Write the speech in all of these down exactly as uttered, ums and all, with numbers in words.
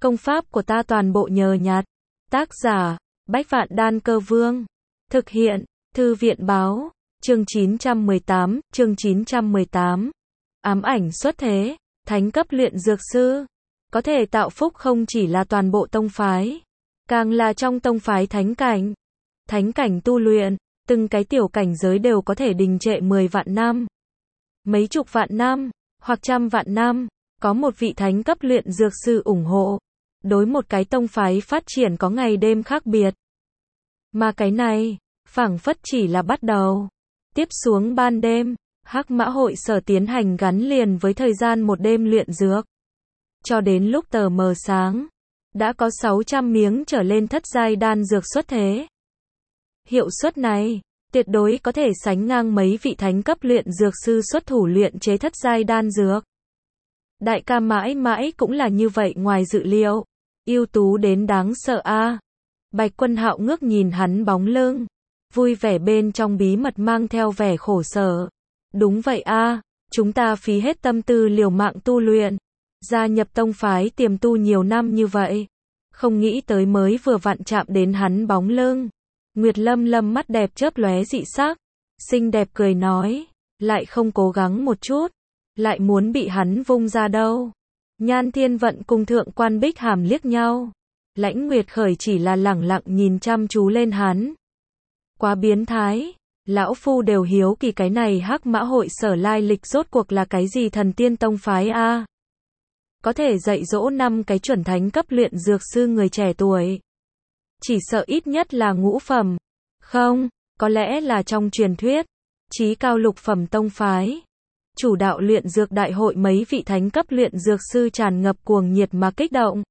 Công pháp của ta toàn bộ nhờ nhặt. Tác giả, Bách Vạn Đan Cơ Vương. Thực hiện, Thư viện Báo. Chương chín trăm mười tám, chương chín trăm mười tám. Ám ảnh xuất thế, thánh cấp luyện dược sư. Có thể tạo phúc không chỉ là toàn bộ tông phái, càng là trong tông phái thánh cảnh. Thánh cảnh tu luyện, từng cái tiểu cảnh giới đều có thể đình trệ mười vạn năm, mấy chục vạn năm, hoặc trăm vạn năm. Có một vị thánh cấp luyện dược sư ủng hộ, đối một cái tông phái phát triển có ngày đêm khác biệt. Mà cái này, phảng phất chỉ là bắt đầu. Tiếp xuống ban đêm, Hắc Mã Hội Sở tiến hành gắn liền với thời gian một đêm luyện dược. Cho đến lúc tờ mờ sáng, đã có sáu trăm miếng trở lên thất giai đan dược xuất thế. Hiệu suất này, tuyệt đối có thể sánh ngang mấy vị thánh cấp luyện dược sư xuất thủ luyện chế thất giai đan dược. Đại ca mãi mãi cũng là như vậy ngoài dự liệu. Ưu tú đến đáng sợ a. À. Bạch Quân Hạo ngước nhìn hắn bóng lưng, vui vẻ bên trong bí mật mang theo vẻ khổ sở. Đúng vậy a, à, chúng ta phí hết tâm tư liều mạng tu luyện, gia nhập tông phái tiềm tu nhiều năm như vậy, không nghĩ tới mới vừa vặn chạm đến hắn bóng lưng. Nguyệt Lâm Lâm mắt đẹp chớp lóe dị sắc, xinh đẹp cười nói, lại không cố gắng một chút, lại muốn bị hắn vung ra đâu. Nhan Thiên Vận cùng Thượng Quan Bích Hàm liếc nhau. Lãnh Nguyệt Khởi chỉ là lẳng lặng nhìn chăm chú lên hắn. Quá biến thái, lão phu đều hiếu kỳ cái này Hắc Mã Hội Sở lai lịch rốt cuộc là cái gì thần tiên tông phái a? À? Có thể dạy dỗ năm cái chuẩn thánh cấp luyện dược sư người trẻ tuổi. Chỉ sợ ít nhất là ngũ phẩm. Không, có lẽ là trong truyền thuyết, chí cao lục phẩm tông phái. Chủ đạo luyện dược đại hội mấy vị thánh cấp luyện dược sư tràn ngập cuồng nhiệt mà kích động.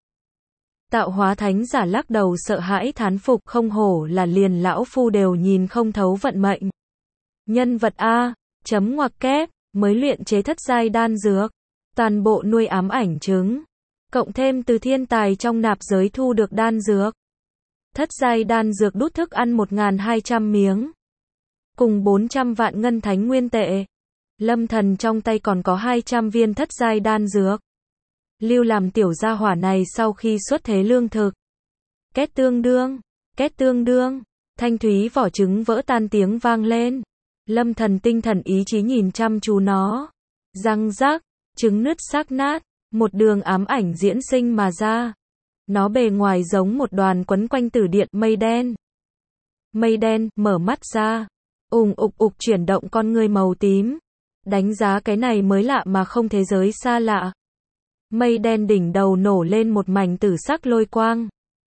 Tạo hóa thánh giả lắc đầu sợ hãi thán phục, không hổ là liền lão phu đều nhìn không thấu vận mệnh. Nhân vật A, chấm ngoặc kép, mới luyện chế thất giai đan dược, toàn bộ nuôi ám ảnh trứng, cộng thêm từ thiên tài trong nạp giới thu được đan dược. Thất giai đan dược đút thức ăn một nghìn hai trăm miếng, cùng bốn trăm vạn ngân thánh nguyên tệ. Lâm Thần trong tay còn có hai trăm viên thất giai đan dược. Lưu làm tiểu gia hỏa này sau khi xuất thế lương thực. Két tương đương, két tương đương, thanh thúy vỏ trứng vỡ tan tiếng vang lên. Lâm Thần tinh thần ý chí nhìn chăm chú nó. Răng rác, trứng nứt xác nát, một đường ám ảnh diễn sinh mà ra. Nó bề ngoài giống một đoàn quấn quanh tử điện mây đen. Mây đen, mở mắt ra, ùng ục ục chuyển động con ngươi màu tím. Đánh giá cái này mới lạ mà không thế giới xa lạ. Mây đen đỉnh đầu nổ lên một mảnh tử sắc lôi quang.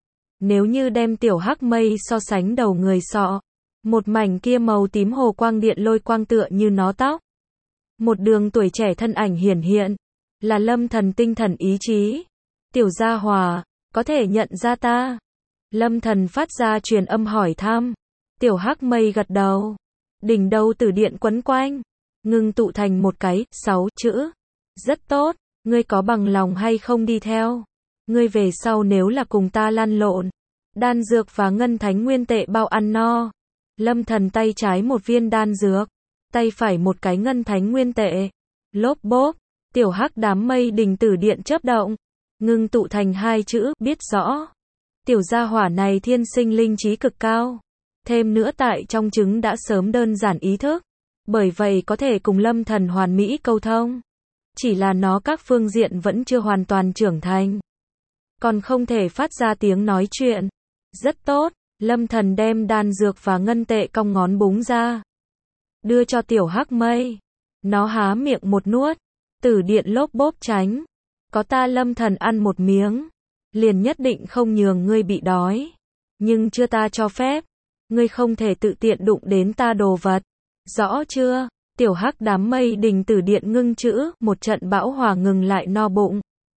Nếu như đem tiểu hắc mây so sánh đầu người sọ, một mảnh kia màu tím hồ quang điện lôi quang tựa như nó tóc. Một đường tuổi trẻ thân ảnh hiển hiện, là Lâm Thần tinh thần ý chí. Tiểu gia hòa, có thể nhận ra ta? Lâm Thần phát ra truyền âm hỏi thăm. Tiểu hắc mây gật đầu. Đỉnh đầu tử điện quấn quanh, ngưng tụ thành một cái, sáu chữ. Rất tốt, ngươi có bằng lòng hay không đi theo? Ngươi về sau nếu là cùng ta lăn lộn, đan dược và ngân thánh nguyên tệ bao ăn no. Lâm Thần tay trái một viên đan dược, tay phải một cái ngân thánh nguyên tệ. Lốp bốp, tiểu hắc đám mây đình tử điện chớp động, ngưng tụ thành hai chữ, biết rõ. Tiểu gia hỏa này thiên sinh linh trí cực cao. Thêm nữa tại trong trứng đã sớm đơn giản ý thức, bởi vậy có thể cùng Lâm Thần hoàn mỹ câu thông. Chỉ là nó các phương diện vẫn chưa hoàn toàn trưởng thành, còn không thể phát ra tiếng nói chuyện. Rất tốt, Lâm Thần đem đan dược và ngân tệ cong ngón búng ra, đưa cho tiểu hắc mây. Nó há miệng một nuốt, tử điện lốp bốp tránh. Có ta Lâm Thần ăn một miếng, liền nhất định không nhường ngươi bị đói. Nhưng chưa ta cho phép, ngươi không thể tự tiện đụng đến ta đồ vật. Rõ chưa? Tiểu hắc đám mây đình tử điện ngưng chữ, một trận bão hòa ngừng lại no bụng.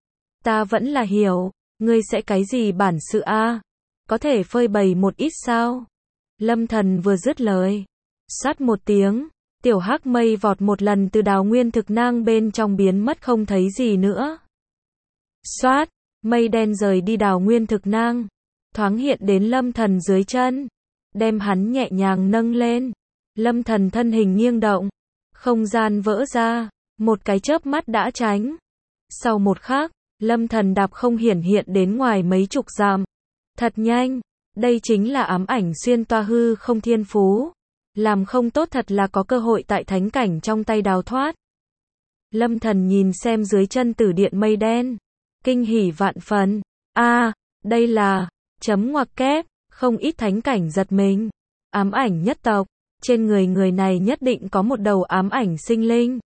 Ta vẫn là hiểu, ngươi sẽ cái gì bản sự a? À? Có thể phơi bày một ít sao? Lâm Thần vừa dứt lời, sát một tiếng, tiểu hắc mây vọt một lần từ đào nguyên thực nang bên trong biến mất không thấy gì nữa. Xoát, mây đen rời đi đào nguyên thực nang, thoáng hiện đến Lâm Thần dưới chân, đem hắn nhẹ nhàng nâng lên. Lâm Thần thân hình nghiêng động, không gian vỡ ra, một cái chớp mắt đã tránh. Sau một khắc, Lâm Thần đạp không hiển hiện đến ngoài mấy chục dặm. Thật nhanh, đây chính là ám ảnh xuyên toa hư không thiên phú. Làm không tốt thật là có cơ hội tại thánh cảnh trong tay đào thoát. Lâm Thần nhìn xem dưới chân tử điện mây đen. Kinh hỉ vạn phần. A, đây là, chấm ngoặc kép, không ít thánh cảnh giật mình. Ám ảnh nhất tộc, trên người người này nhất định có một đầu ám ảnh sinh linh.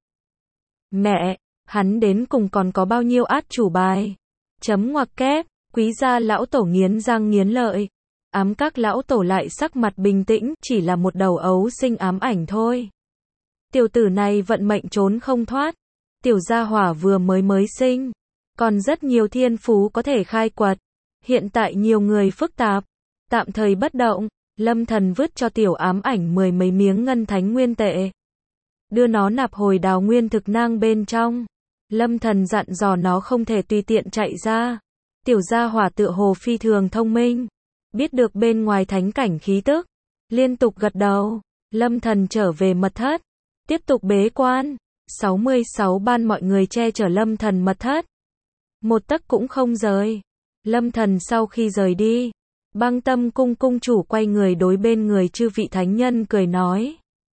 Mẹ, hắn đến cùng còn có bao nhiêu át chủ bài. Chấm ngoặc kép, quý gia lão tổ nghiến răng nghiến lợi. Ám các lão tổ lại sắc mặt bình tĩnh, chỉ là một đầu ấu sinh ám ảnh thôi. Tiểu tử này vận mệnh trốn không thoát. Tiểu gia hỏa vừa mới mới sinh. Còn rất nhiều thiên phú có thể khai quật. Hiện tại nhiều người phức tạp. Tạm thời bất động, Lâm Thần vứt cho tiểu ám ảnh mười mấy miếng ngân thánh nguyên tệ. Đưa nó nạp hồi đào nguyên thực nang bên trong. Lâm Thần dặn dò nó không thể tùy tiện chạy ra. Tiểu gia hỏa tựa hồ phi thường thông minh. Biết được bên ngoài thánh cảnh khí tức. Liên tục gật đầu. Lâm Thần trở về mật thất. Tiếp tục bế quan. sáu mươi sáu ban mọi người che chở Lâm Thần mật thất. Một tấc cũng không rời. Lâm Thần sau khi rời đi. Băng Tâm cung cung chủ quay người đối bên người chư vị thánh nhân cười nói.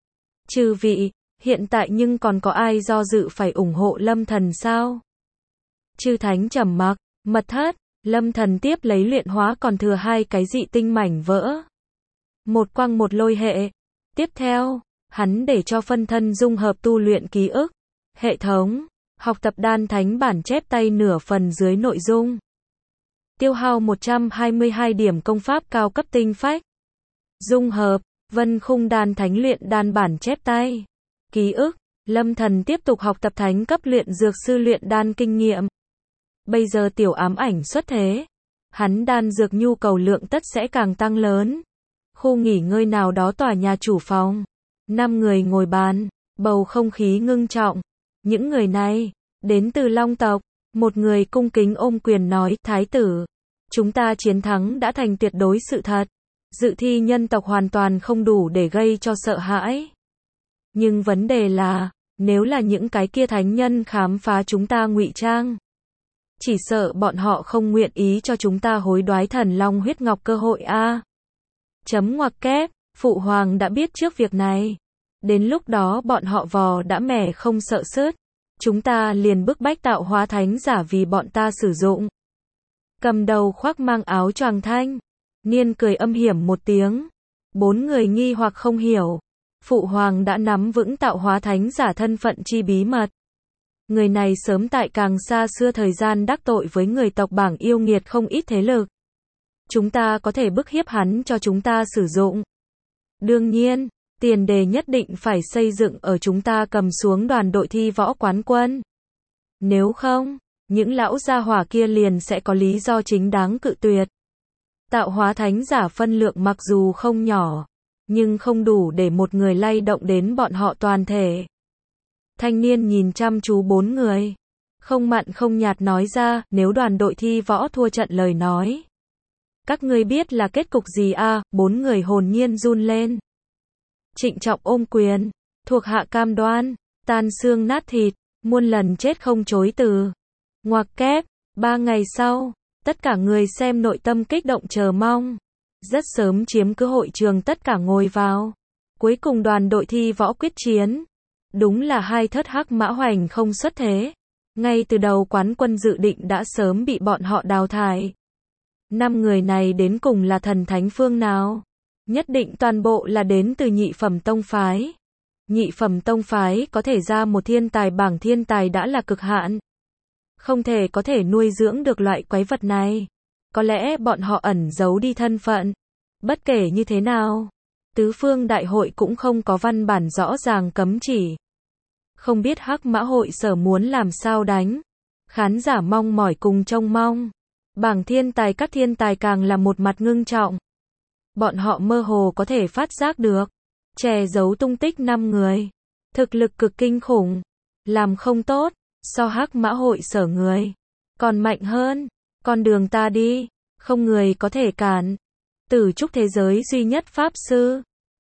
Chư vị, hiện tại nhưng còn có ai do dự phải ủng hộ Lâm Thần sao? Chư thánh trầm mặc, mật thất, Lâm Thần tiếp lấy luyện hóa còn thừa hai cái dị tinh mảnh vỡ. Một quang một lôi hệ. Tiếp theo, hắn để cho phân thân dung hợp tu luyện ký ức, hệ thống, học tập đan thánh bản chép tay nửa phần dưới nội dung. Tiêu hao một trăm hai mươi hai điểm công pháp cao cấp tinh phách. Dung hợp, vân khung đan thánh luyện đan bản chép tay. Ký ức, Lâm Thần tiếp tục học tập thánh cấp luyện dược sư luyện đan kinh nghiệm. Bây giờ tiểu ám ảnh xuất thế. Hắn đan dược nhu cầu lượng tất sẽ càng tăng lớn. Khu nghỉ ngơi nào đó tòa nhà chủ phòng. Năm người ngồi bàn, bầu không khí ngưng trọng. Những người này, đến từ Long tộc. Một người cung kính ôm quyền nói, Thái tử, chúng ta chiến thắng đã thành tuyệt đối sự thật. Dự thi nhân tộc hoàn toàn không đủ để gây cho sợ hãi. Nhưng vấn đề là, nếu là những cái kia thánh nhân khám phá chúng ta ngụy trang, chỉ sợ bọn họ không nguyện ý cho chúng ta hối đoái thần long huyết ngọc cơ hội a. Chấm ngoặc kép, phụ hoàng đã biết trước việc này. Đến lúc đó bọn họ vò đã mẻ không sợ sứt. Chúng ta liền bức bách tạo hóa thánh giả vì bọn ta sử dụng. Cầm đầu khoác mang áo choàng thanh. Niên cười âm hiểm một tiếng. Bốn người nghi hoặc không hiểu. Phụ hoàng đã nắm vững tạo hóa thánh giả thân phận chi bí mật. Người này sớm tại càng xa xưa thời gian đắc tội với người tộc bảng yêu nghiệt không ít thế lực. Chúng ta có thể bức hiếp hắn cho chúng ta sử dụng. Đương nhiên, tiền đề nhất định phải xây dựng ở chúng ta cầm xuống đoàn đội thi võ quán quân. Nếu không, những lão gia hỏa kia liền sẽ có lý do chính đáng cự tuyệt. Tạo hóa thánh giả phân lượng mặc dù không nhỏ, nhưng không đủ để một người lay động đến bọn họ toàn thể. Thanh niên nhìn chăm chú bốn người. Không mặn không nhạt nói ra, nếu đoàn đội thi võ thua trận lời nói. Các ngươi biết là kết cục gì a? Bốn người hồn nhiên run lên. Trịnh trọng ôm quyền, thuộc hạ cam đoan, tan xương nát thịt, muôn lần chết không chối từ. Ngoặc kép, ba ngày sau, tất cả người xem nội tâm kích động chờ mong. Rất sớm chiếm cứ hội trường tất cả ngồi vào. Cuối cùng đoàn đội thi võ quyết chiến. Đúng là hai thất hắc mã hoành không xuất thế. Ngay từ đầu quán quân dự định đã sớm bị bọn họ đào thải. Năm người này đến cùng là thần thánh phương nào? Nhất định toàn bộ là đến từ nhị phẩm tông phái. Nhị phẩm tông phái có thể ra một thiên tài bảng thiên tài đã là cực hạn. Không thể có thể nuôi dưỡng được loại quái vật này. Có lẽ bọn họ ẩn giấu đi thân phận. Bất kể như thế nào, tứ phương đại hội cũng không có văn bản rõ ràng cấm chỉ. Không biết hắc mã hội sở muốn làm sao đánh. Khán giả mong mỏi cùng trông mong. Bảng thiên tài các thiên tài càng là một mặt ngưng trọng. Bọn họ mơ hồ có thể phát giác được. Che giấu tung tích năm người. Thực lực cực kinh khủng. Làm không tốt. So hắc mã hội sở người. Còn mạnh hơn. Con đường ta đi. Không người có thể cản. Tử trúc thế giới duy nhất pháp sư.